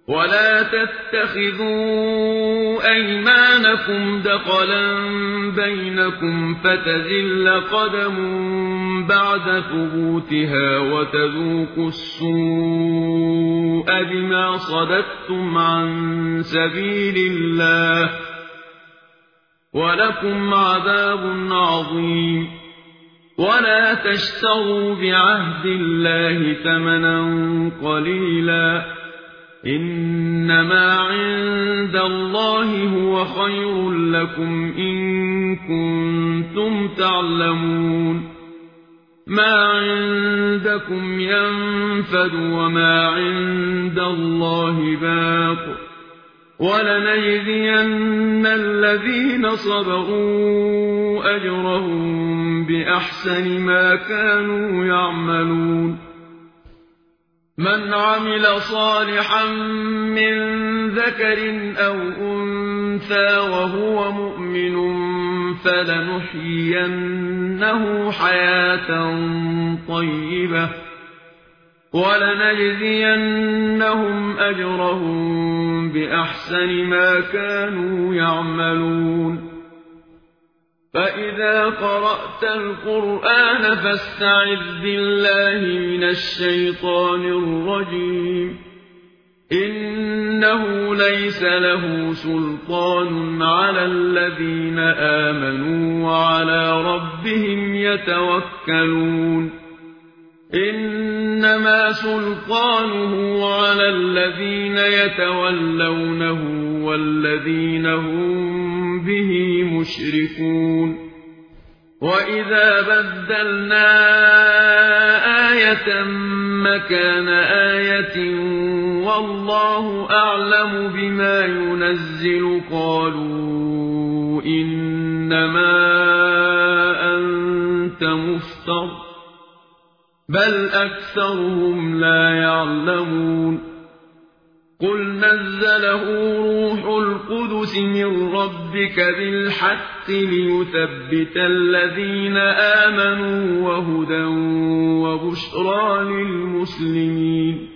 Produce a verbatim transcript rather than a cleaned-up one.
ولا تتخذوا أيمانكم دخلا بينكم فتزل قدم بعد ثبوتها وتذوقوا السوء بما صددتم عن سبيل الله ولكم عذاب عظيم. ولا تشتروا بعهد الله ثمنا قليلا إنما عند الله هو خير لكم إن كنتم تعلمون. ما عندكم ينفد وما عند الله باق ولنجزين الذين صبروا أجرهم بأحسن ما كانوا يعملون. من عمل صالحا من ذكر أو أنثى وهو مؤمن فلنحيينه حياة طيبة ولنجزينهم أجرهم بأحسن ما كانوا يعملون. فإذا قرأت القرآن فاستعذ بالله من الشيطان الرجيم. إنه ليس له سلطان على الذين آمنوا وعلى ربهم يتوكلون. إنما سلطانه على الذين يتولونه والذين هم به مشركون. وإذا بدلنا آية مكان آية والله أعلم بما ينزل قالوا إنما أنت مفتر بل أكثرهم لا يعلمون. قل نزله روح القدس من ربك بالحق ليثبت الذين آمنوا وهدى وبشرى للمسلمين.